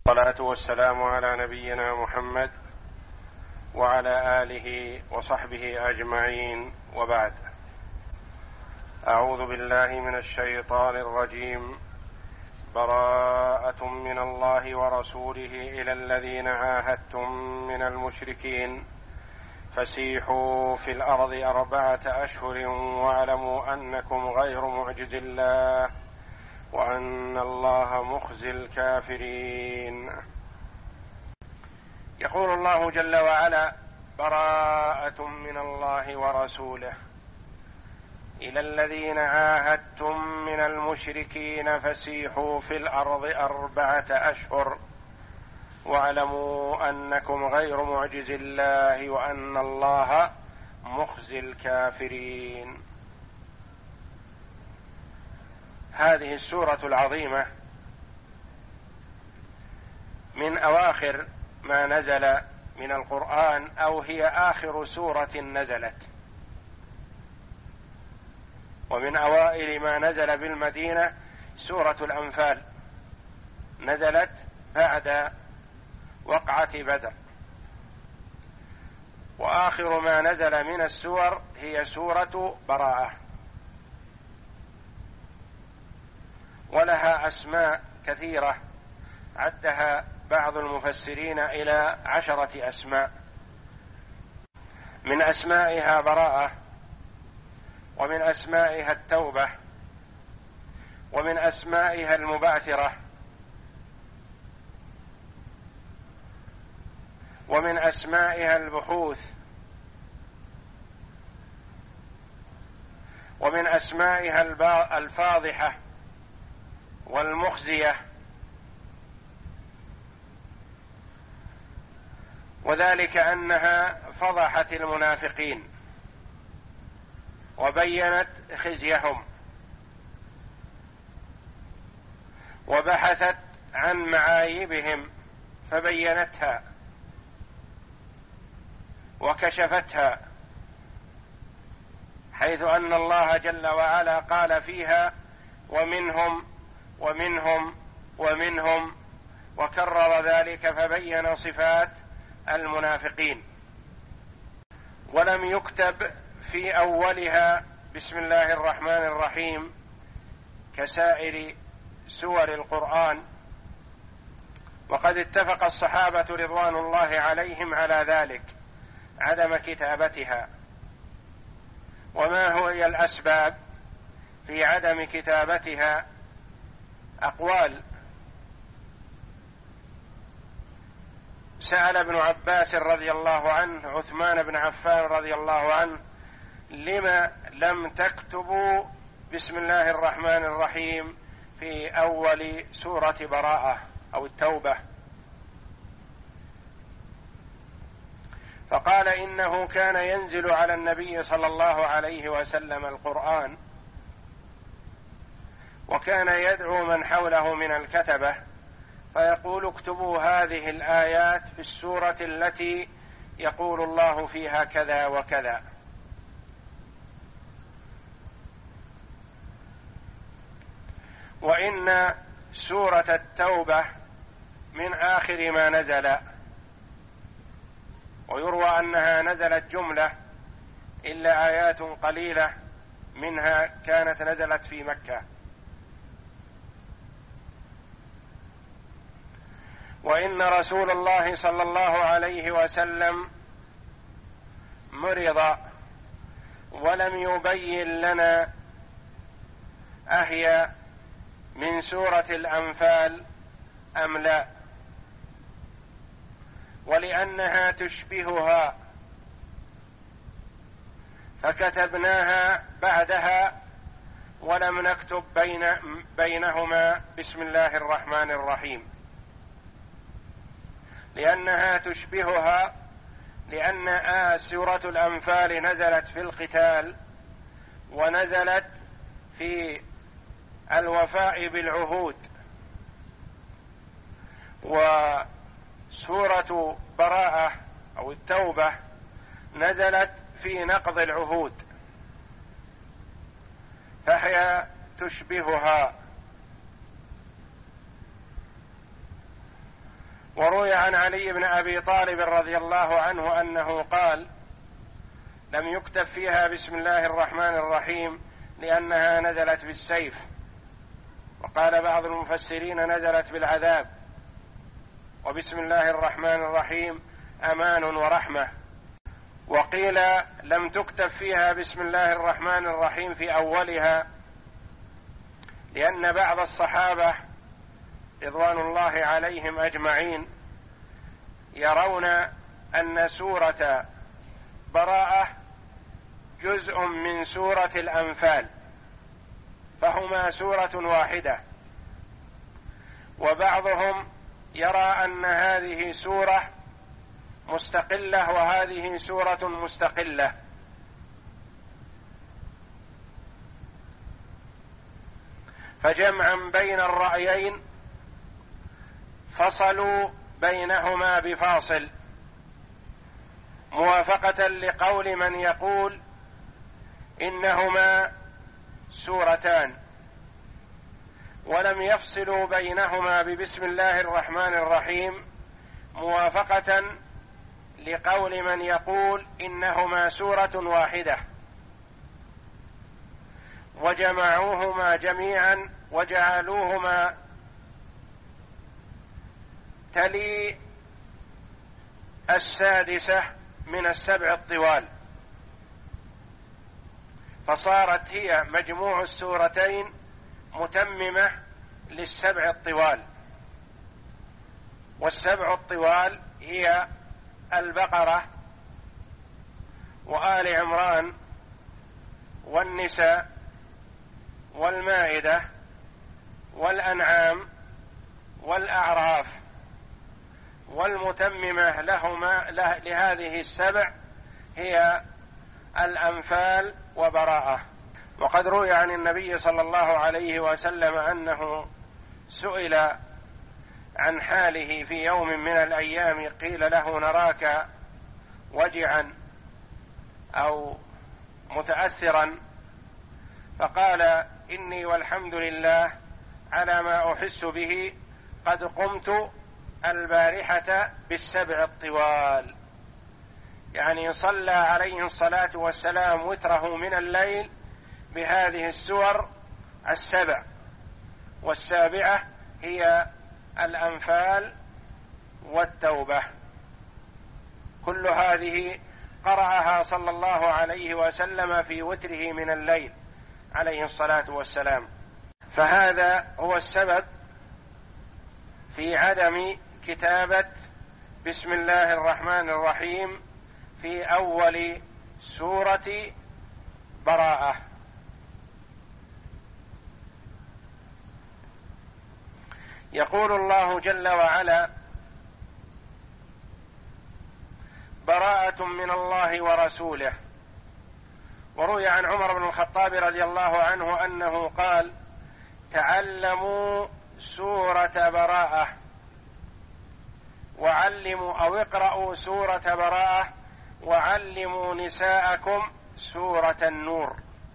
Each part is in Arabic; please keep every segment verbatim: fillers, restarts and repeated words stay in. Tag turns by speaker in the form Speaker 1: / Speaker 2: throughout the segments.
Speaker 1: والصلاة والسلام على نبينا محمد وعلى آله وصحبه أجمعين، وبعد. أعوذ بالله من الشيطان الرجيم. براءة من الله ورسوله إلى الذين عاهدتم من المشركين فسيحوا في الأرض أربعة أشهر واعلموا أنكم غير معجز الله وأن الله مخزي الكافرين. يقول الله جل وعلا: براءة من الله ورسوله إلى الذين عاهدتم من المشركين فسيحوا في الأرض أربعة أشهر واعلموا أنكم غير معجز الله وأن الله مخزي الكافرين. هذه السورة العظيمة من أواخر ما نزل من القرآن، أو هي آخر سورة نزلت، ومن أوائل ما نزل بالمدينة سورة الأنفال، نزلت بعد وقعة بدر، وآخر ما نزل من السور هي سورة براءة، ولها أسماء كثيرة عدها بعض المفسرين إلى عشرة أسماء. من أسمائها براءة، ومن أسمائها التوبة، ومن أسمائها المبعثرة، ومن أسمائها البحوث، ومن أسمائها الفاضحة والمخزية، وذلك أنها فضحت المنافقين وبينت خزيهم وبحثت عن معايبهم فبينتها وكشفتها، حيث أن الله جل وعلا قال فيها: ومنهم ومنهم ومنهم، وكرر ذلك فبين صفات المنافقين. ولم يكتب في أولها بسم الله الرحمن الرحيم كسائر سور القرآن، وقد اتفق الصحابة رضوان الله عليهم على ذلك، عدم كتابتها. وما هي الأسباب في عدم كتابتها؟ أقوال. سأل ابن عباس رضي الله عنه عثمان بن عفان رضي الله عنه: لما لم تكتبوا بسم الله الرحمن الرحيم في أول سورة براءة أو التوبة؟ فقال: إنه كان ينزل على النبي صلى الله عليه وسلم القرآن، وكان يدعو من حوله من الكتبة فيقول: اكتبوا هذه الآيات في السورة التي يقول الله فيها كذا وكذا. وإن سورة التوبة من آخر ما نزل، ويروى أنها نزلت جملة إلا آيات قليلة منها كانت نزلت في مكة. وإن رسول الله صلى الله عليه وسلم مرض ولم يبين لنا أهي من سورة الأنفال أم لا، ولأنها تشبهها فكتبناها بعدها ولم نكتب بين بينهما بسم الله الرحمن الرحيم، لأنها تشبهها، لأن آه سورة الأنفال نزلت في القتال ونزلت في الوفاء بالعهود، وسورة براءة أو التوبة نزلت في نقض العهود، فهي تشبهها. وروي عن علي بن أبي طالب رضي الله عنه أنه قال: لم يكتب فيها بسم الله الرحمن الرحيم لأنها نزلت بالسيف. وقال بعض المفسرين نزلت بالعذاب، وبسم الله الرحمن الرحيم أمان ورحمة. وقيل لم تكتب فيها بسم الله الرحمن الرحيم في أولها لأن بعض الصحابة رضوان الله عليهم أجمعين يرون أن سورة براءة جزء من سورة الأنفال، فهما سورة واحدة، وبعضهم يرى أن هذه سورة مستقلة وهذه سورة مستقلة، فجمعا بين الرأيين فصلوا بينهما بفاصل، موافقة لقول من يقول إنهما سورتان، ولم يفصلوا بينهما ببسم الله الرحمن الرحيم، موافقة لقول من يقول إنهما سورة واحدة، وجمعوهما جميعا وجعلوهما تلي السادسة من السبع الطوال، فصارت هي مجموع السورتين متممة للسبع الطوال. والسبع الطوال هي البقرة وآل عمران والنساء والمائدة والأنعام والأعراف، والمتممة لهما لهذه السبع هي الأنفال وبراءة. وقد روي عن النبي صلى الله عليه وسلم أنه سئل عن حاله في يوم من الأيام، قيل له: نراك وجعا أو متأثرا، فقال: إني والحمد لله على ما أحس به قد قمت البارحة بالسبع الطوال، يعني صلى عليه الصلاة والسلام وتره من الليل بهذه السور السبع، والسابعة هي الأنفال والتوبة. كل هذه قرأها صلى الله عليه وسلم في وتره من الليل عليه الصلاة والسلام. فهذا هو السبب في عدم كتابة بسم الله الرحمن الرحيم في أول سورة براءة. يقول الله جل وعلا: براءة من الله ورسوله. وروي عن عمر بن الخطاب رضي الله عنه أنه قال: تعلموا سورة براءة وعلموا أو اقرأوا سورة براءة وعلموا نساءكم سورة النور،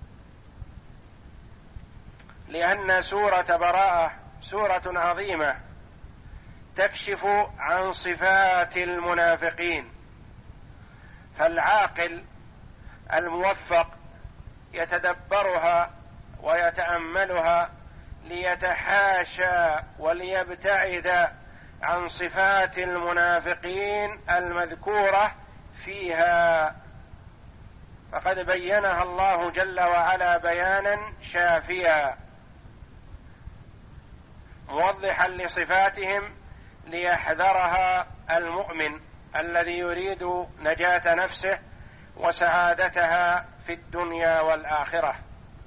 Speaker 1: لأن سورة براءة سورة عظيمة تكشف عن صفات المنافقين، فالعاقل الموفق يتدبرها ويتأملها ليتحاشى وليبتعد عن صفات المنافقين المذكورة فيها، فقد بينها الله جل وعلا بيانا شافيا موضحا لصفاتهم ليحذرها المؤمن الذي يريد نجاة نفسه وسعادتها في الدنيا والآخرة.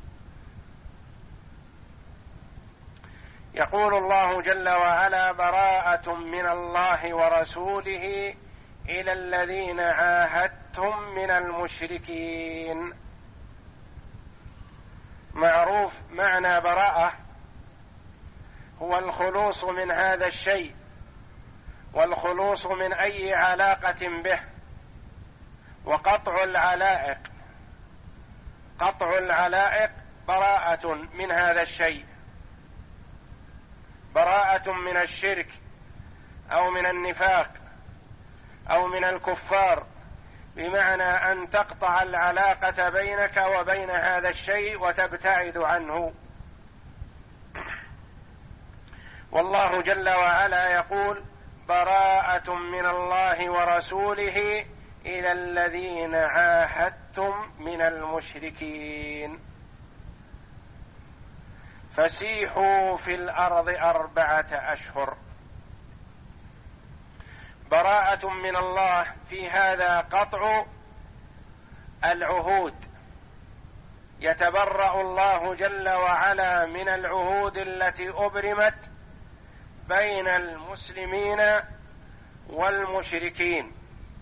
Speaker 1: يقول الله جل وعلا: براءة من الله ورسوله إلى الذين عاهدتم من المشركين. معروف معنى براءة هو الخلوص من هذا الشيء، والخلوص من أي علاقة به، وقطع العلائق. قطع العلائق براءة من هذا الشيء، براءة من الشرك أو من النفاق أو من الكفار، بمعنى أن تقطع العلاقة بينك وبين هذا الشيء وتبتعد عنه. والله جل وعلا يقول: براءة من الله ورسوله إلى الذين عاهدتم من المشركين فسيحوا في الأرض أربعة أشهر. براءة من الله في هذا قطع العهود، يتبرأ الله جل وعلا من العهود التي أبرمت بين المسلمين والمشركين،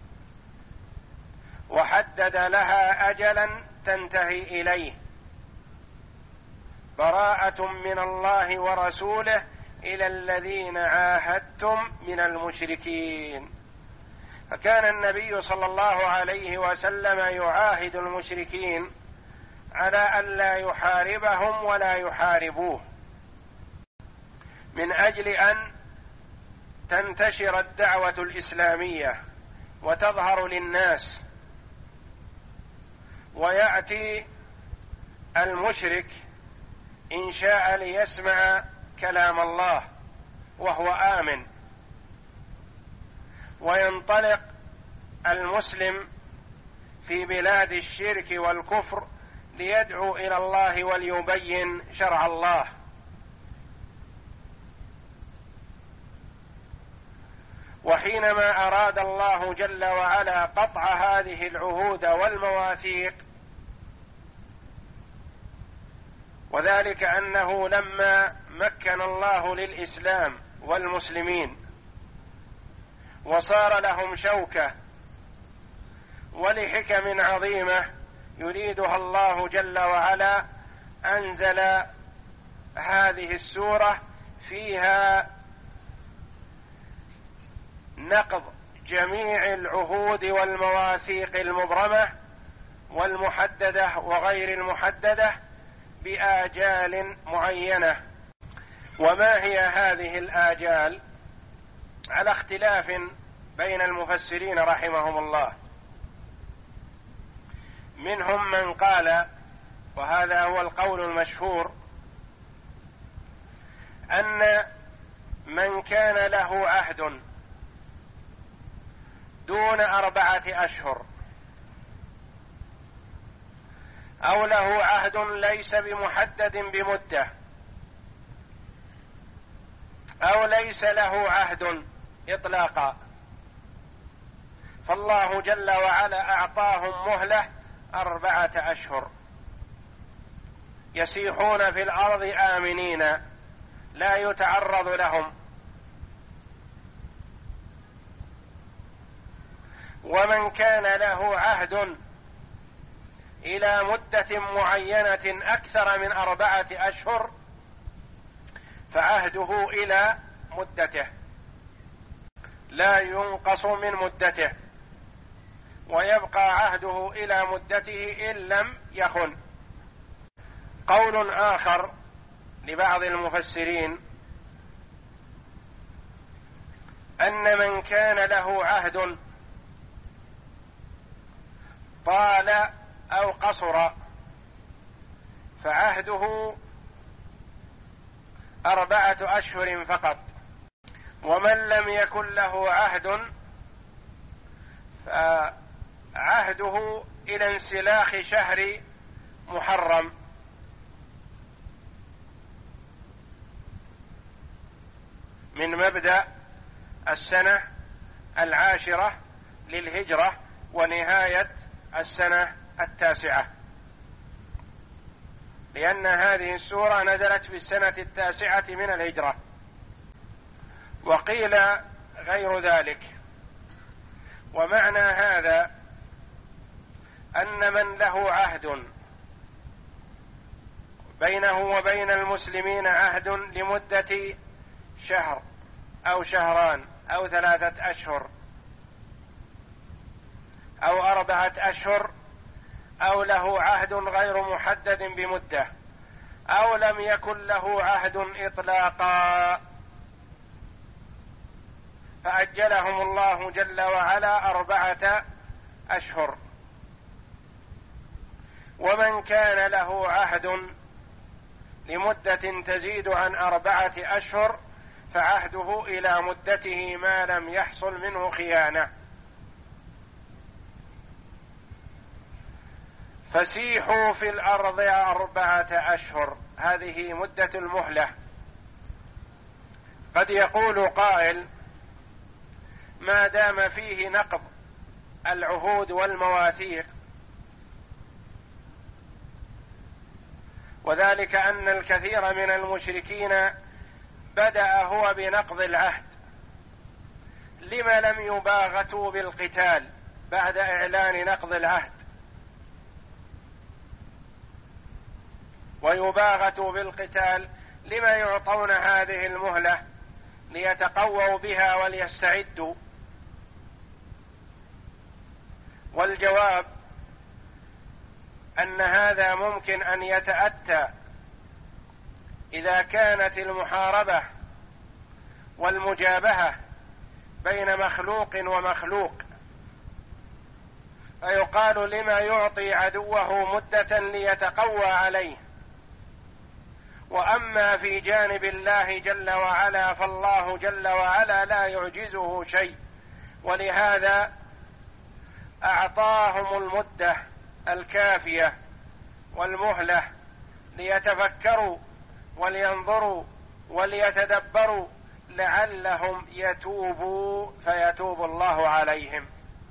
Speaker 1: وحدد لها أجلا تنتهي إليه. براءة من الله ورسوله إلى الذين عاهدتم من المشركين. فكان النبي صلى الله عليه وسلم يعاهد المشركين على أن لا يحاربهم ولا يحاربوه، من أجل أن تنتشر الدعوة الإسلامية وتظهر للناس، ويأتي المشرك إن شاء ليسمع كلام الله وهو آمن، وينطلق المسلم في بلاد الشرك والكفر ليدعو إلى الله وليبين شرع الله. وحينما أراد الله جل وعلا قطع هذه العهود والمواثيق، وذلك أنه لما مكن الله للإسلام والمسلمين وصار لهم شوكة ولحكم عظيمة يريدها الله جل وعلا، أنزل هذه السورة فيها نقض جميع العهود والمواثيق المبرمة والمحددة وغير المحددة بآجال معينة. وما هي هذه الآجال؟ على اختلاف بين المفسرين رحمهم الله. منهم من قال، وهذا هو القول المشهور، أن من كان له عهد دون أربعة أشهر، أو له عهد ليس بمحدد بمدة، أو ليس له عهد إطلاقا، فالله جل وعلا أعطاهم مهلة أربعة أشهر يسيحون في الأرض آمنين لا يتعرض لهم. ومن كان له عهد إلى مدة معينة أكثر من أربعة أشهر فعهده إلى مدته لا ينقص من مدته، ويبقى عهده إلى مدته إن لم يخن. قول آخر لبعض المفسرين أن من كان له عهد طال أو قصر فعهده أربعة أشهر فقط، ومن لم يكن له عهد فعهده إلى انسلاخ شهر محرم، من مبدأ السنة العاشرة للهجرة ونهاية السنة التاسعة، لأن هذه السورة نزلت في السنة التاسعة من الهجرة. وقيل غير ذلك. ومعنى هذا أن من له عهد بينه وبين المسلمين عهد لمدة شهر أو شهران أو ثلاثة أشهر أو أربعة أشهر، أو له عهد غير محدد بمدة، أو لم يكن له عهد إطلاقا، فأجلهم الله جل وعلا أربعة أشهر. ومن كان له عهد لمدة تزيد عن أربعة أشهر فعهده إلى مدته ما لم يحصل منه خيانة. فسيحوا في الأرض أربعة أشهر، هذه مدة المهلة. قد يقول قائل: ما دام فيه نقض العهود والمواثيق، وذلك أن الكثير من المشركين بدأ هو بنقض العهد، لم لم يباغتوا بالقتال بعد إعلان نقض العهد ويباغتوا بالقتال؟ لما يعطون هذه المهلة ليتقووا بها وليستعدوا؟ والجواب أن هذا ممكن أن يتأتى إذا كانت المحاربة والمجابهة بين مخلوق ومخلوق، فيقال: لما يعطي عدوه مدة ليتقوى عليه. وأما في جانب الله جل وعلا فالله جل وعلا لا يعجزه شيء، ولهذا أعطاهم المدة الكافية والمهلة ليتفكروا ولينظروا وليتدبروا لعلهم يتوبوا فيتوب الله عليهم.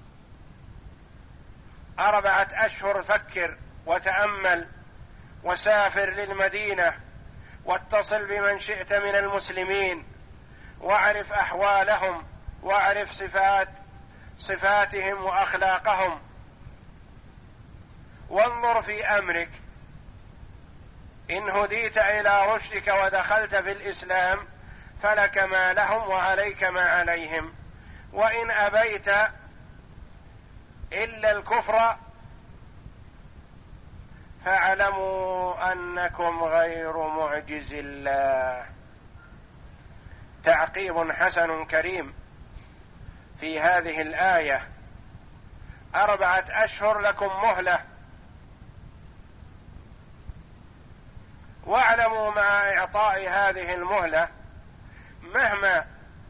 Speaker 1: أربعة أشهر، فكر وتأمل وسافر للمدينة واتصل بمن شئت من المسلمين واعرف أحوالهم واعرف صفات صفاتهم وأخلاقهم، وانظر في أمرك. إن هديت إلى رشدك ودخلت في الإسلام فلك ما لهم وعليك ما عليهم، وإن أبيت إلا الكفر فاعلموا أنكم غير معجز الله. تعقيب حسن كريم في هذه الآية: أربعة أشهر لكم مهلة، واعلموا مع إعطاء هذه المهلة مهما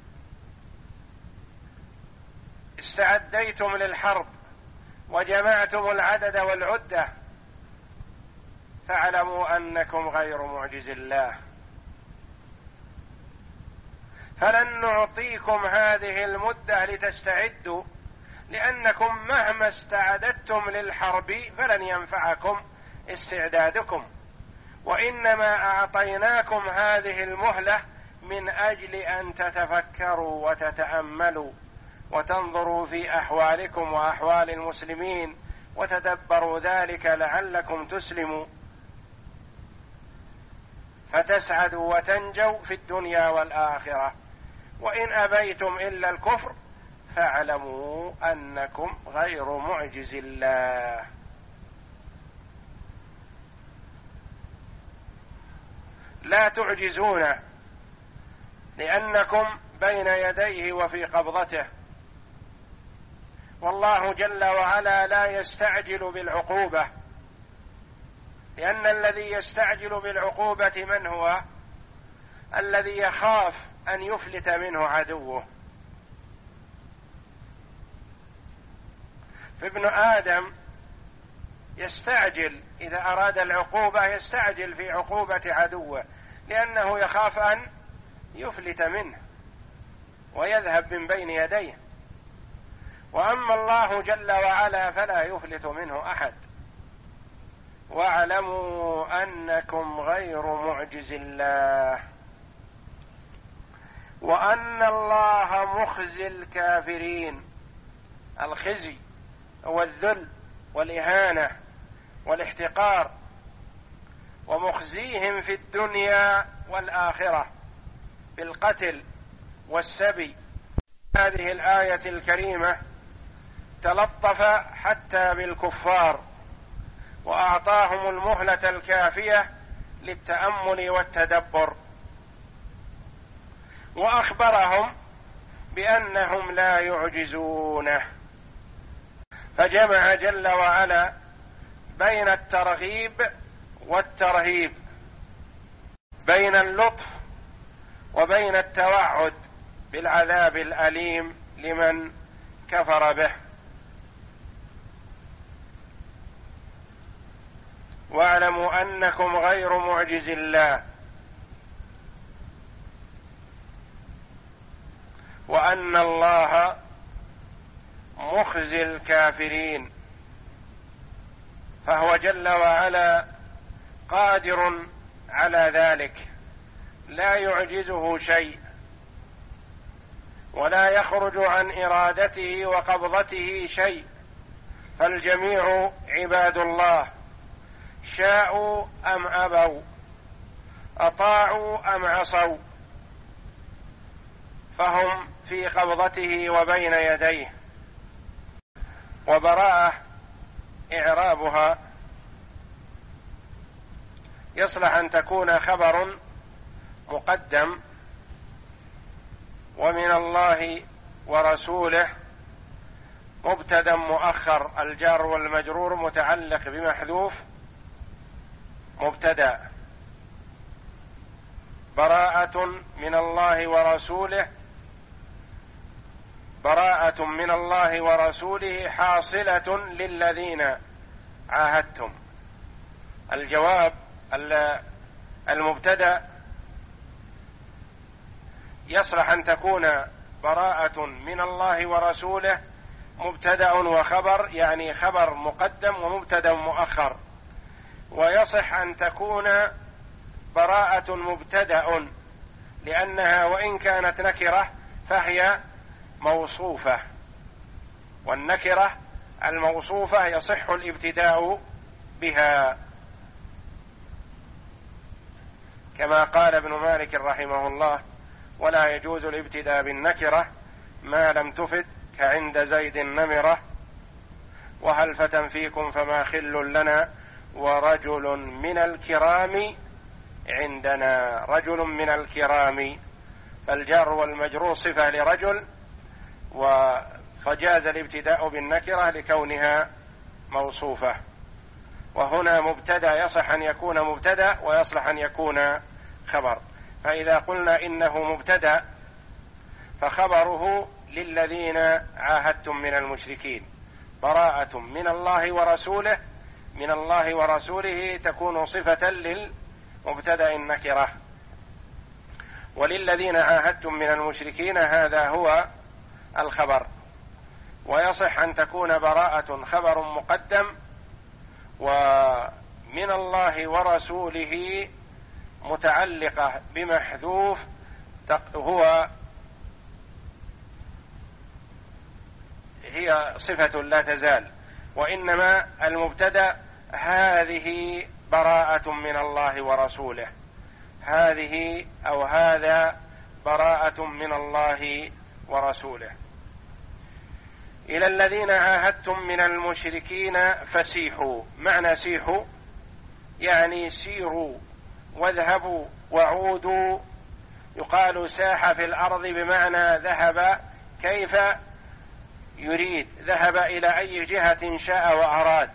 Speaker 1: استعديتم للحرب وجمعتم العدد والعدة فاعلموا أنكم غير معجز الله. فلن نعطيكم هذه المدة لتستعدوا، لأنكم مهما استعددتم للحرب فلن ينفعكم استعدادكم، وإنما أعطيناكم هذه المهلة من أجل أن تتفكروا وتتأملوا وتنظروا في أحوالكم وأحوال المسلمين وتدبروا ذلك لعلكم تسلموا فتسعدوا وتنجوا في الدنيا والآخرة. وإن أبيتم إلا الكفر فاعلموا أنكم غير معجز الله. لا تعجزونه لأنكم بين يديه وفي قبضته، والله جل وعلا لا يستعجل بالعقوبة، لأن الذي يستعجل بالعقوبة من هو؟ الذي يخاف أن يفلت منه عدوه. فابن آدم يستعجل إذا أراد العقوبة، يستعجل في عقوبة عدوه لأنه يخاف أن يفلت منه ويذهب من بين يديه. وأما الله جل وعلا فلا يفلت منه أحد. واعلموا أنكم غير معجز الله وأن الله مخزي الكافرين. الخزي هو الذل والإهانة والاحتقار، ومخزيهم في الدنيا والآخرة بالقتل والسبي. هذه الآية الكريمة تلطف حتى بالكفار وأعطاهم المهلة الكافية للتأمل والتدبر، وأخبرهم بأنهم لا يعجزونه، فجمع جل وعلا بين الترغيب والترهيب، بين اللطف وبين التوعد بالعذاب الأليم لمن كفر به. واعلموا أنكم غير معجز الله وأن الله مخزي الكافرين، فهو جل وعلا قادر على ذلك، لا يعجزه شيء ولا يخرج عن إرادته وقبضته شيء، فالجميع عباد الله، شاءوا أم أبوا، أطاعوا أم عصوا، فهم في قبضته وبين يديه. وبراءة إعرابها يصلح أن تكون خبر مقدم، ومن الله ورسوله مبتدأ مؤخر، الجار والمجرور متعلق بمحذوف مبتدأ. براءة من الله ورسوله، براءة من الله ورسوله حاصلة للذين عاهدتم. الجواب المبتدأ يصلح أن تكون براءة من الله ورسوله مبتدأ وخبر، يعني خبر مقدم ومبتدأ مؤخر، ويصح أن تكون براءة مبتدأ لأنها وإن كانت نكرة فهي موصوفة، والنكرة الموصوفة يصح الابتداء بها، كما قال ابن مالك رحمه الله: ولا يجوز الابتداء بالنكرة ما لم تفد، كعند زيد النمرة، وهل فتى فيكم فما خل لنا، ورجل من الكرام عندنا. رجل من الكرام، فالجار والمجرور صفة لرجل، فجاز الابتداء بالنكرة لكونها موصوفة. وهنا مبتدأ يصح أن يكون مبتدأ ويصلح أن يكون خبر، فإذا قلنا إنه مبتدأ فخبره للذين عاهدتم من المشركين، براءة من الله ورسوله، من الله ورسوله تكون صفة للمبتدأ النكرة، وللذين عاهدتم من المشركين هذا هو الخبر. ويصح أن تكون براءة خبر مقدم، ومن الله ورسوله متعلقة بمحذوف هو هي صفة لا تزال، وإنما المبتدأ هذه براءة من الله ورسوله، هذه أو هذا براءة من الله ورسوله. إلى الذين عاهدتم من المشركين فسيحوا. معنى سيحوا يعني سيروا واذهبوا وعودوا. يقال ساح في الأرض بمعنى ذهب كيف يريد، ذهب إلى أي جهة شاء وأراد،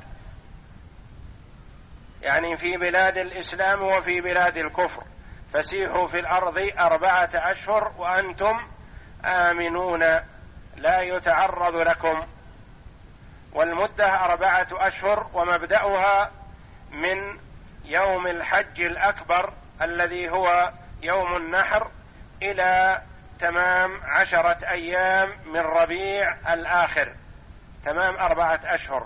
Speaker 1: يعني في بلاد الإسلام وفي بلاد الكفر. فسيحوا في الأرض أربعة أشهر وأنتم آمنون لا يتعرض لكم، والمدة أربعة أشهر، ومبدأها من يوم الحج الأكبر الذي هو يوم النحر إلى تمام عشرة أيام من ربيع الآخر، تمام أربعة أشهر.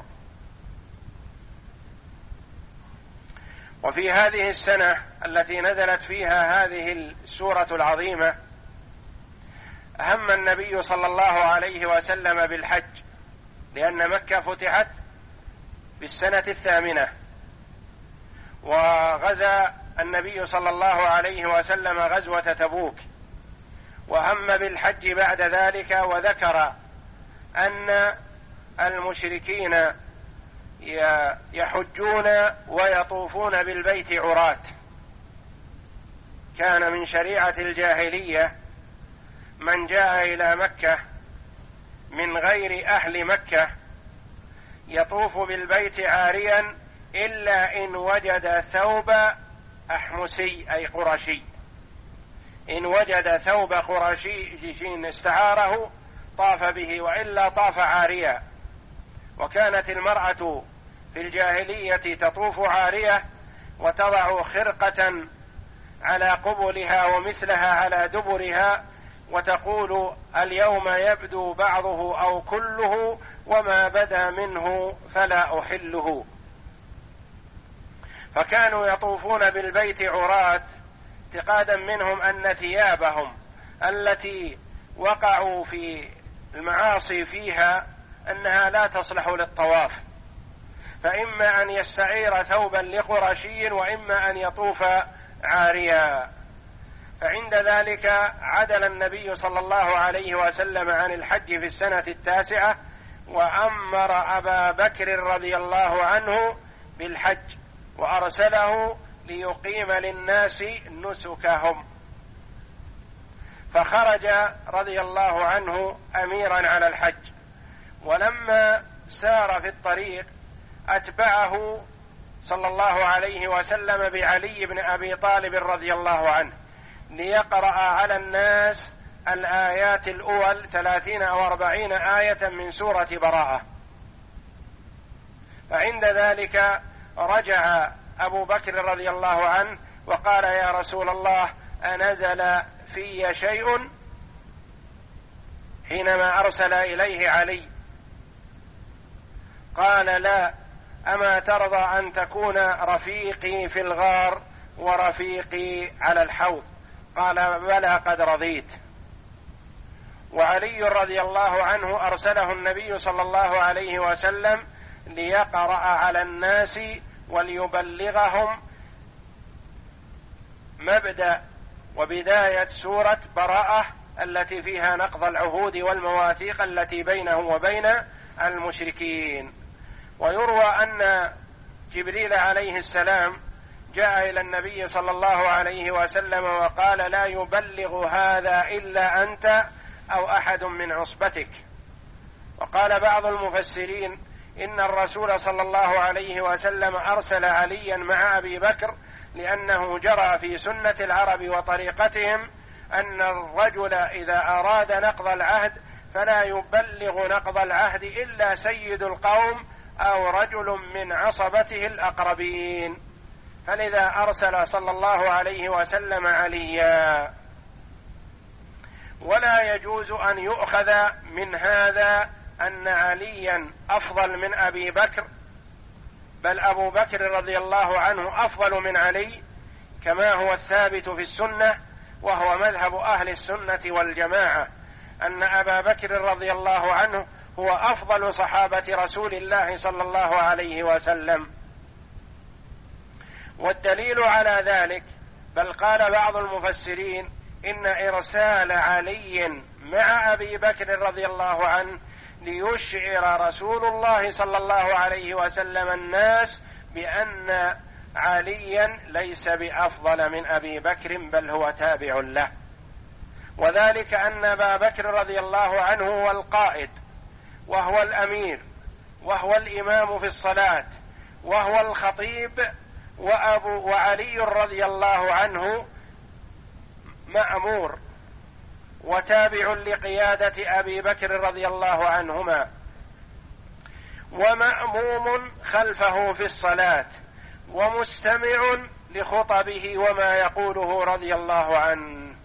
Speaker 1: وفي هذه السنة التي نزلت فيها هذه السورة العظيمة هم النبي صلى الله عليه وسلم بالحج، لأن مكة فتحت بالسنة الثامنة، وغزا النبي صلى الله عليه وسلم غزوة تبوك، وهم بالحج بعد ذلك، وذكر أن المشركين يحجون ويطوفون بالبيت عراة. كان من شريعة الجاهلية من جاء إلى مكة من غير أهل مكة يطوف بالبيت عاريا إلا إن وجد ثوب أحمسي أي قرشي، إن وجد ثوب قرشي استعاره طاف به، وإلا طاف عاريا. وكانت المرأة في الجاهلية تطوف عارية وتضع خرقة على قبلها ومثلها على دبرها، وتقول اليوم يبدو بعضه أو كله وما بدا منه فلا أحله. فكانوا يطوفون بالبيت عراة اعتقادا منهم أن ثيابهم التي وقعوا في المعاصي فيها أنها لا تصلح للطواف، فإما أن يستعير ثوبا لقرشي وإما أن يطوف عاريا. فعند ذلك عدل النبي صلى الله عليه وسلم عن الحج في السنة التاسعة وأمر أبا بكر رضي الله عنه بالحج وأرسله ليقيم للناس نسكهم، فخرج رضي الله عنه أميرا على الحج. ولما سار في الطريق أتبعه صلى الله عليه وسلم بعلي بن أبي طالب رضي الله عنه ليقرأ على الناس الآيات الأول ثلاثين أو أربعين آية من سورة براءة. فعند ذلك رجع أبو بكر رضي الله عنه وقال يا رسول الله أنزل في شيء؟ حينما أرسل إليه علي قال لا، أما ترضى أن تكون رفيقي في الغار ورفيقي على الحوض؟ قال بلى قد رضيت. وعلي رضي الله عنه أرسله النبي صلى الله عليه وسلم ليقرأ على الناس وليبلغهم مبدأ وبداية سورة براءة التي فيها نقض العهود والمواثيق التي بينه وبين المشركين. ويروى أن جبريل عليه السلام جاء إلى النبي صلى الله عليه وسلم وقال لا يبلغ هذا إلا أنت أو أحد من عصبتك. وقال بعض المفسرين إن الرسول صلى الله عليه وسلم أرسل عليا مع أبي بكر لأنه جرى في سنة العرب وطريقتهم أن الرجل إذا أراد نقض العهد فلا يبلغ نقض العهد إلا سيد القوم أو رجل من عصبته الأقربين، فلذا أرسل صلى الله عليه وسلم عليا. ولا يجوز أن يؤخذ من هذا أن عليا أفضل من أبي بكر، بل أبو بكر رضي الله عنه أفضل من علي كما هو الثابت في السنة، وهو مذهب أهل السنة والجماعة أن أبا بكر رضي الله عنه هو أفضل صحابة رسول الله صلى الله عليه وسلم. والدليل على ذلك بل قال بعض المفسرين إن إرسال علي مع أبي بكر رضي الله عنه ليشعر رسول الله صلى الله عليه وسلم الناس بأن عليا ليس بأفضل من أبي بكر بل هو تابع له. وذلك أن أبا بكر رضي الله عنه هو القائد وهو الأمير وهو الإمام في الصلاة وهو الخطيب، وأبو وعلي رضي الله عنه مأمور وتابع لقيادة أبي بكر رضي الله عنهما ومأموم خلفه في الصلاة ومستمع لخطبه وما يقوله رضي الله عنه.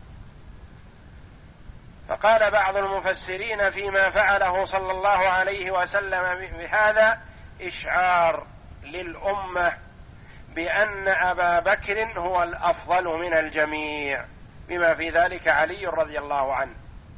Speaker 1: فقال بعض المفسرين فيما فعله صلى الله عليه وسلم بهذا إشعار للأمة بأن أبا بكر هو الأفضل من الجميع، بما في ذلك علي رضي الله عنه.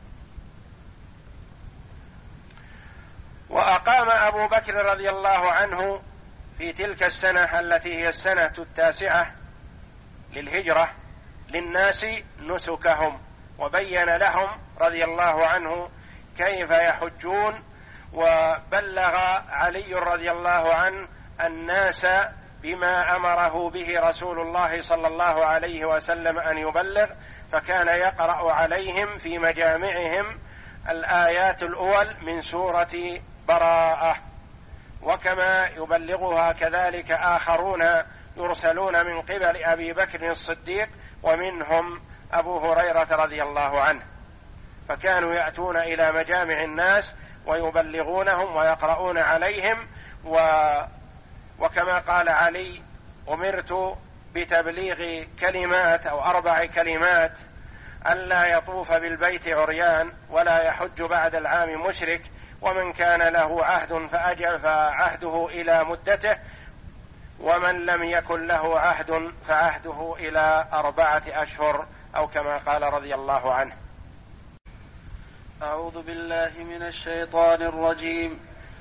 Speaker 1: وأقام أبو بكر رضي الله عنه في تلك السنة التي هي السنة التاسعة للهجرة للناس نسكهم، وبين لهم رضي الله عنه كيف يحجون، وبلغ علي رضي الله عنه الناس بما أمره به رسول الله صلى الله عليه وسلم أن يبلغ، فكان يقرأ عليهم في مجامعهم الآيات الأول من سورة براءة، وكما يبلغها كذلك آخرون يرسلون من قبل أبي بكر الصديق، ومنهم أبو هريرة رضي الله عنه، فكانوا يأتون إلى مجامع الناس ويبلغونهم ويقرؤون عليهم. و... وكما قال علي: أمرت بتبليغ كلمات أو أربع كلمات: ألا يطوف بالبيت عريان، ولا يحج بعد العام مشرك، ومن كان له عهد فأجل فعهده إلى مدته، ومن لم يكن له عهد فعهده إلى أربعة أشهر، أو كما قال رضي الله عنه.
Speaker 2: أعوذ بالله من الشيطان الرجيم.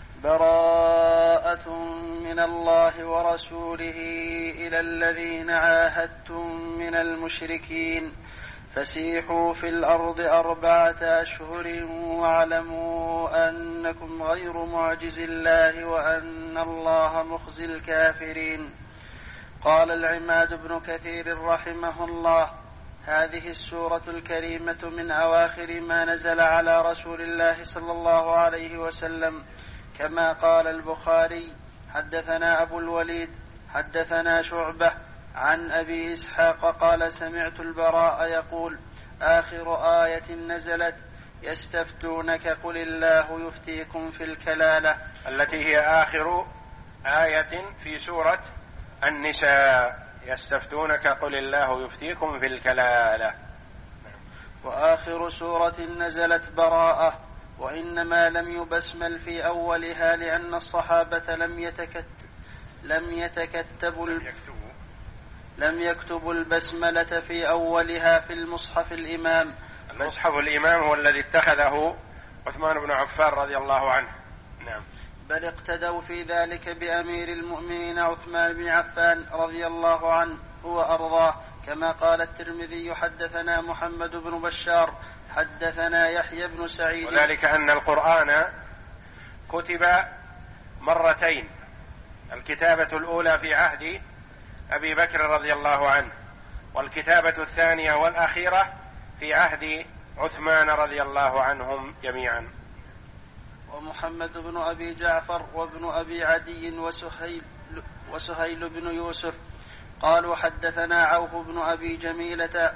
Speaker 2: براءة من الله ورسوله إلى الذين عاهدتم من المشركين فسيحوا في الأرض أربعة أشهر واعلموا أنكم غير معجز الله وأن الله مخزي الكافرين. قال العماد بن كثير رحمه الله: هذه السورة الكريمة من أواخر ما نزل على رسول الله صلى الله عليه وسلم، كما قال البخاري: حدثنا أبو الوليد حدثنا شعبة عن أبي إسحاق قال: سمعت البراء يقول: آخر آية نزلت يستفتونك قل الله يفتيكم في الكلالة،
Speaker 1: التي هي آخر آية في سورة النساء: يستفتونك قل الله يفتيكم في الكلالة.
Speaker 2: وآخر سورة نزلت براءة، وإنما لم يبسمل في أولها لأن الصحابة لم يتكت لم يتكتبوا لم يكتبوا لم يكتبوا البسملة في أولها في المصحف الإمام.
Speaker 1: المصحف الإمام هو الذي اتخذه عثمان بن عفان رضي الله عنه. نعم.
Speaker 2: بل اقتدوا في ذلك بأمير المؤمنين عثمان بن عفان رضي الله عنه وأرضاه، كما قال الترمذي: حدثنا محمد بن بشار حدثنا يحيى بن سعيد.
Speaker 1: وذلك أن القرآن كتب مرتين، الكتابة الأولى في عهد أبي بكر رضي الله عنه، والكتابة الثانية والأخيرة في عهد عثمان رضي الله عنهم جميعا.
Speaker 2: ومحمد بن أبي جعفر وابن أبي عدي وسهيل, وسهيل بن يوسف قالوا: حدثنا عوف بن أبي جميلة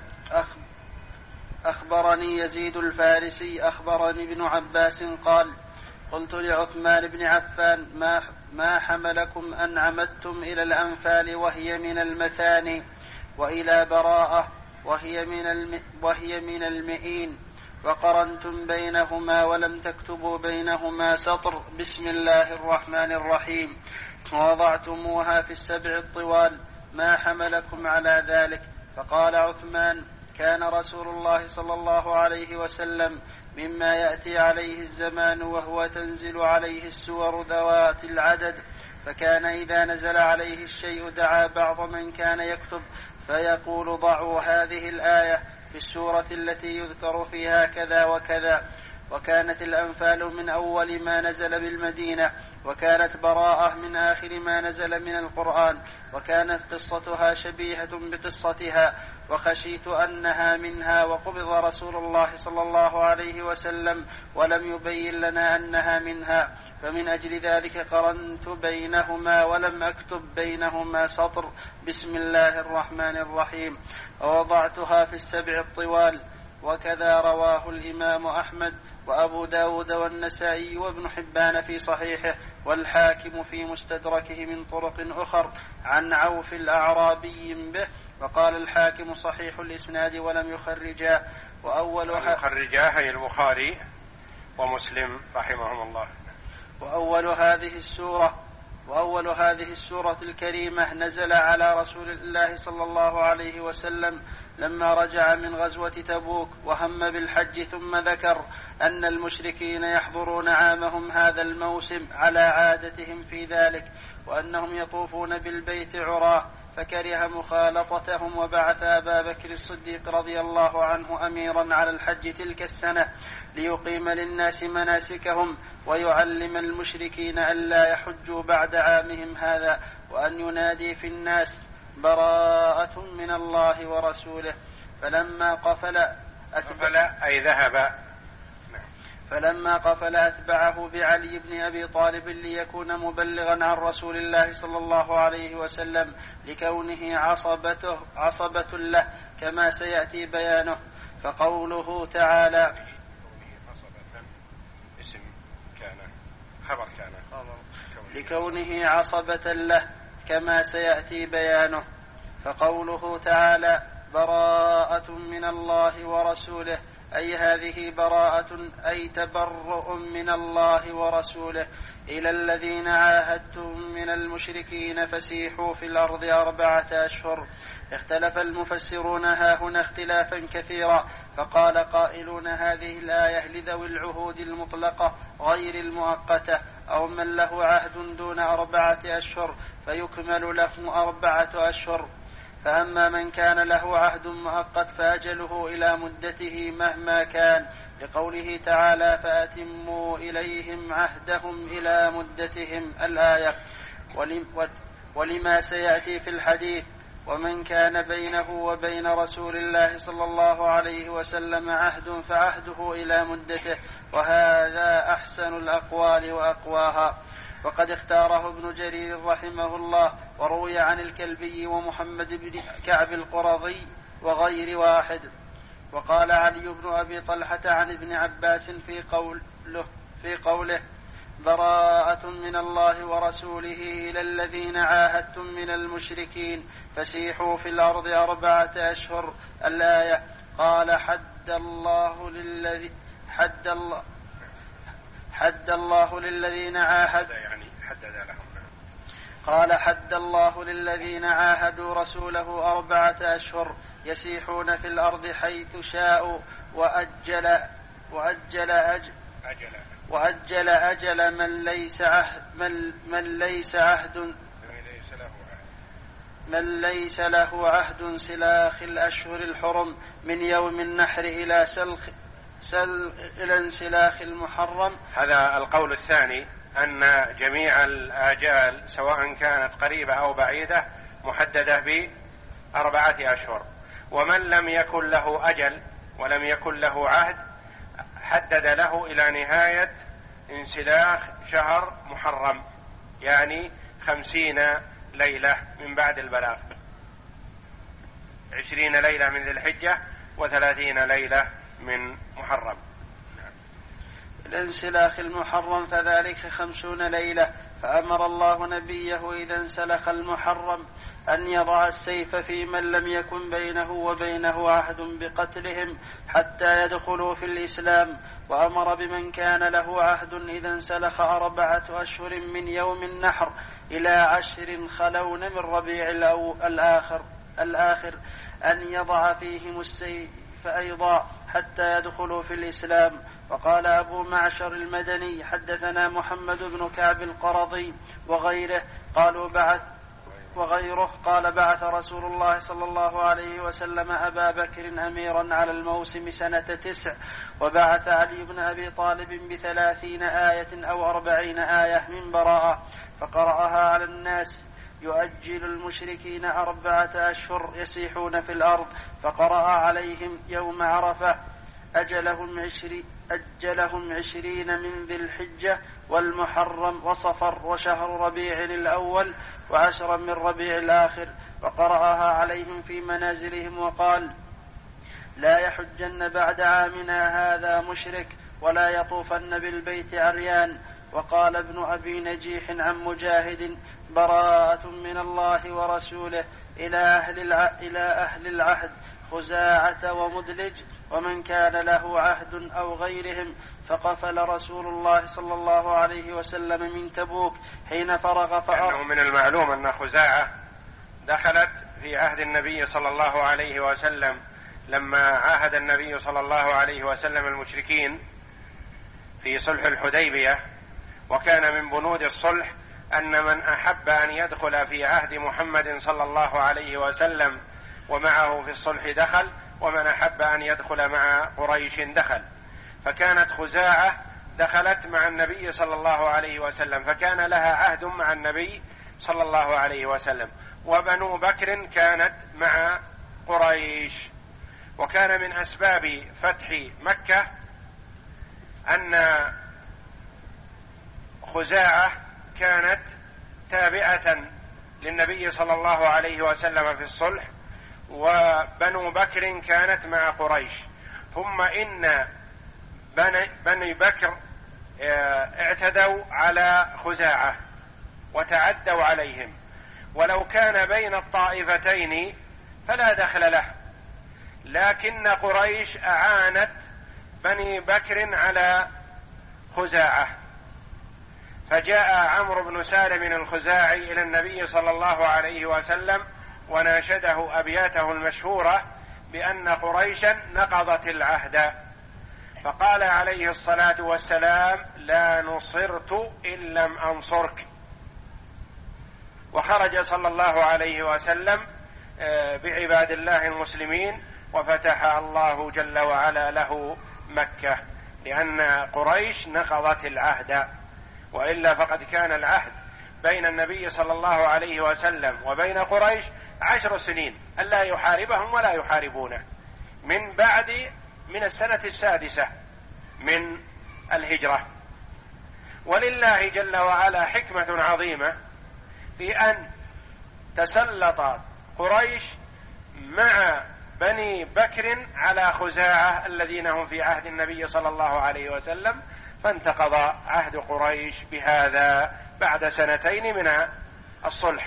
Speaker 2: أخبرني يزيد الفارسي أخبرني ابن عباس قال: قلت لعثمان بن عفان: ما, ما حملكم أن عمدتم إلى الأنفال وهي من المثاني، وإلى براءة وهي من, الم وهي من المئين، وقرنتم بينهما ولم تكتبوا بينهما سطر بسم الله الرحمن الرحيم، ووضعتموها في السبع الطوال، ما حملكم على ذلك؟ فقال عثمان: كان رسول الله صلى الله عليه وسلم مما يأتي عليه الزمان وهو تنزل عليه السور ذوات العدد، فكان إذا نزل عليه الشيء دعا بعض من كان يكتب فيقول: ضعوا هذه الآية في السورة التي يذكر فيها كذا وكذا. وكانت الأنفال من أول ما نزل بالمدينة، وكانت براءة من آخر ما نزل من القرآن، وكانت قصتها شبيهة بقصتها، وخشيت أنها منها، وقبض رسول الله صلى الله عليه وسلم ولم يبين لنا أنها منها، فمن أجل ذلك قرنت بينهما ولم أكتب بينهما سطر بسم الله الرحمن الرحيم، ووضعتها في السبع الطوال. وكذا رواه الإمام أحمد وأبو داود والنسائي وابن حبان في صحيحه، والحاكم في مستدركه من طرق أخر عن عوف الأعرابي به. وقال الحاكم صحيح الإسناد ولم يخرجا. وأول
Speaker 1: يخرجا هي البخاري ومسلم رحمهم الله.
Speaker 2: وأول هذه السورة وأول هذه السورة الكريمة نزل على رسول الله صلى الله عليه وسلم لما رجع من غزوة تبوك وهم بالحج، ثم ذكر أن المشركين يحضرون عامهم هذا الموسم على عادتهم في ذلك، وأنهم يطوفون بالبيت عراه، فكره مخالطتهم، وبعث أبا بكر الصديق رضي الله عنه أميرا على الحج تلك السنة ليقيم للناس مناسكهم ويعلم المشركين ألا يحجوا بعد عامهم هذا، وأن ينادي في الناس: براءة من الله ورسوله. فلما قفل
Speaker 1: قفل أي ذهب.
Speaker 2: فلما قفل أتبعه بعلي بن أبي طالب ليكون مبلغا عن رسول الله صلى الله عليه وسلم لكونه عصبته عصبة له كما سيأتي بيانه. فقوله تعالى
Speaker 1: اسم كان خبر كان
Speaker 2: لكونه عصبة له كما سيأتي بيانه. فقوله تعالى براءة من الله ورسوله أي هذه براءة أي تبرؤ من الله ورسوله. إلى الذين عاهدتم من المشركين فسيحوا في الأرض أربعة أشهر. اختلف المفسرون هاهنا اختلافا كثيرا، فقال قائلون هذه الآية لذوي العهود المطلقة غير المؤقتة أو من له عهد دون أربعة أشهر فيكمل له أربعة أشهر. فأما من كان له عهد مؤقت فأجله إلى مدته مهما كان، لقوله تعالى فأتموا إليهم عهدهم إلى مدتهم الآية. ولما سيأتي في الحديث ومن كان بينه وبين رسول الله صلى الله عليه وسلم عهد فعهده إلى مدته، وهذا أحسن الأقوال وأقواها. وقد اختاره ابن جرير رحمه الله وروي عن الكلبي ومحمد بن كعب القرظي وغير واحد. وقال علي بن أبي طلحة عن ابن عباس في قوله, في قوله براءة من الله ورسوله إلى الذين عاهدتم من المشركين فسيحوا في الأرض أربعة أشهر الآية. قال حد الله للذي حد الله حد الله للذين عاهدوا
Speaker 1: يعني حدد لهم.
Speaker 2: قال حد الله للذين عاهدوا رسوله أربعة أشهر يسيحون في الأرض حيث شاءوا وأجل وأجل أجل
Speaker 1: أجل
Speaker 2: وأجل أجل من ليس عهد من, من ليس عهد من ليس له عهد سلاخ الأشهر الحرم من يوم النحر إلى سلخ سل إلى انسلاخ المحرم.
Speaker 1: هذا القول الثاني أن جميع الآجال سواء كانت قريبة أو بعيدة محددة بأربعة أشهر، ومن لم يكن له أجل ولم يكن له عهد حدد له إلى نهاية انسلاخ شهر محرم، يعني خمسين ليلة من بعد البلاغ، عشرين ليلة من ذي الحجة وثلاثين ليلة من محرم.
Speaker 2: الانسلاخ المحرم فذلك خمسون ليلة. فأمر الله نبيه إذا انسلخ المحرم أن يضع السيف في من لم يكن بينه وبينه عهد بقتلهم حتى يدخلوا في الإسلام. وأمر بمن كان له عهد إذا انسلخ أربعة أشهر من يوم النحر إلى عشر خلون من ربيع الآخر, الآخر أن يضع فيهم السيف أيضا حتى يدخلوا في الإسلام. وقال أبو معشر المدني حدثنا محمد بن كعب القرظي وغيره قالوا بعث وغيره قال بعث رسول الله صلى الله عليه وسلم أبا بكر أميرا على الموسم سنة تسع، وبعث علي بن أبي طالب بثلاثين آية أو أربعين آية من براءة فقرأها على الناس يؤجل المشركين أربعة أشهر يسيحون في الأرض، فقرأ عليهم يوم عرفة أجلهم, عشري أجلهم عشرين من ذي الحجة والمحرم وصفر وشهر ربيع الأول وعشرا من ربيع الآخر، وقرأها عليهم في منازلهم وقال لا يحجن بعد عامنا هذا مشرك ولا يطوفن بالبيت عريان. وقال ابن أبي نجيح عن مجاهد براءة من الله ورسوله إلى أهل, إلى أهل العهد خزاعة ومدلج ومن كان له عهد أو غيرهم. فقفل رسول الله صلى الله عليه وسلم من تبوك حين فرغ فأرى.
Speaker 1: من المعلوم أن خزاعة دخلت في عهد النبي صلى الله عليه وسلم لما عاهد النبي صلى الله عليه وسلم المشركين في صلح الحديبية، وكان من بنود الصلح أن من أحب أن يدخل في عهد محمد صلى الله عليه وسلم ومعه في الصلح دخل، ومن أحب أن يدخل مع قريش دخل. فكانت خزاعة دخلت مع النبي صلى الله عليه وسلم فكان لها عهد مع النبي صلى الله عليه وسلم، وبنو بكر كانت مع قريش. وكان من أسباب فتح مكة أن خزاعة كانت تابعة للنبي صلى الله عليه وسلم في الصلح، وبنو بكر كانت مع قريش، ثم إن بني بكر اعتدوا على خزاعة وتعدوا عليهم، ولو كان بين الطائفتين فلا دخل له، لكن قريش أعانت بني بكر على خزاعة، فجاء عمرو بن سالم الخزاعي إلى النبي صلى الله عليه وسلم وناشده أبياته المشهورة بأن قريشا نقضت العهد، فقال عليه الصلاة والسلام: لا نصرت إن لم أنصرك. وخرج صلى الله عليه وسلم بعباد الله المسلمين، وفتح الله جل وعلا له مكة، لأن قريش نقضت العهد، وإلا فقد كان العهد بين النبي صلى الله عليه وسلم وبين قريش عشر سنين ألا يحاربهم ولا يحاربونه، من بعد من السنة السادسة من الهجرة. ولله جل وعلا حكمة عظيمة في أن تسلط قريش مع بني بكر على خزاعة الذين هم في عهد النبي صلى الله عليه وسلم، فانتقض عهد قريش بهذا بعد سنتين من الصلح،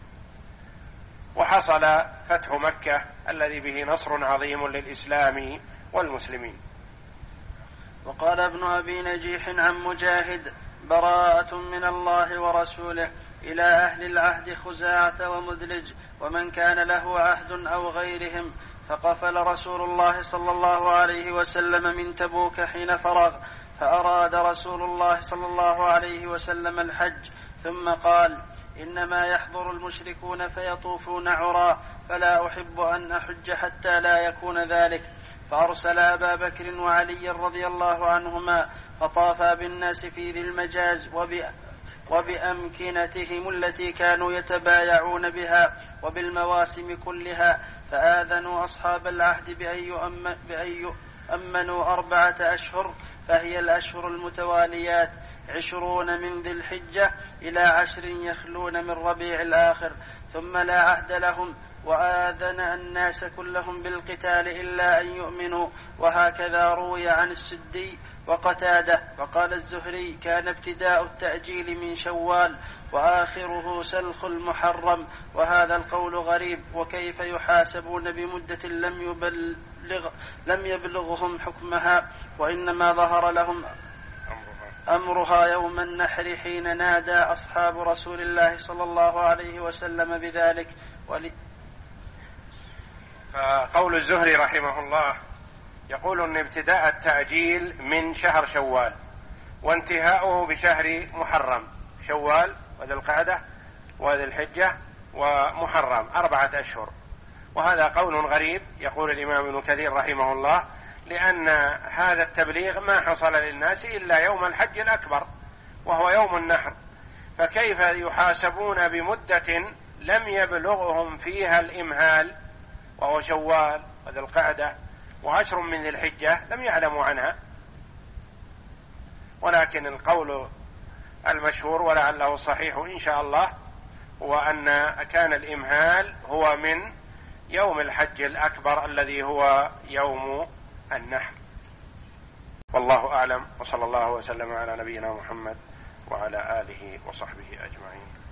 Speaker 1: وحصل فتح مكة الذي به نصر عظيم للإسلام والمسلمين.
Speaker 2: وقال ابن أبي نجيح عن مجاهد: براءة من الله ورسوله إلى أهل العهد خزاعة ومدلج ومن كان له عهد أو غيرهم. فقفل رسول الله صلى الله عليه وسلم من تبوك حين فرغ، فأراد رسول الله صلى الله عليه وسلم الحج، ثم قال: إنما يحضر المشركون فيطوفون عرى، فلا أحب أن أحج حتى لا يكون ذلك. فأرسل أبا بكر وعلي رضي الله عنهما فطافا بالناس في ذي المجاز وبأمكنتهم التي كانوا يتبايعون بها وبالمواسم كلها، فآذنوا أصحاب العهد بأن يؤمنوا أربعة أشهر، فهي الأشهر المتواليات عشرون من ذي الحجة إلى عشر يخلون من ربيع الآخر، ثم لا عهد لهم، وآذن الناس كلهم بالقتال إلا أن يؤمنوا. وهكذا روي عن السدي وقتاده. وقال الزهري: كان ابتداء التأجيل من شوال وآخره سلخ المحرم، وهذا القول غريب، وكيف يحاسبون بمدة لم يبلغ لم يبلغهم حكمها، وإنما ظهر لهم أمرها يوم النحر حين نادى أصحاب رسول الله صلى الله عليه وسلم بذلك. ولي
Speaker 1: فقول الزهري رحمه الله يقول أن ابتداء التأجيل من شهر شوال وانتهاؤه بشهر محرم، شوال وذي القعدة وذي الحجة ومحرم أربعة أشهر، وهذا قول غريب يقول الإمام ابن كثير رحمه الله، لأن هذا التبليغ ما حصل للناس إلا يوم الحج الأكبر وهو يوم النحر، فكيف يحاسبون بمدة لم يبلغهم فيها الإمهال وهو شوال وذي القعدة وعشر من ذي الحجة لم يعلموا عنها. ولكن القول المشهور ولعله صحيح إن شاء الله هو أن كان الإمهال هو من يوم الحج الأكبر الذي هو يوم النحر. والله أعلم، وصلى الله وسلم على نبينا محمد وعلى آله وصحبه أجمعين.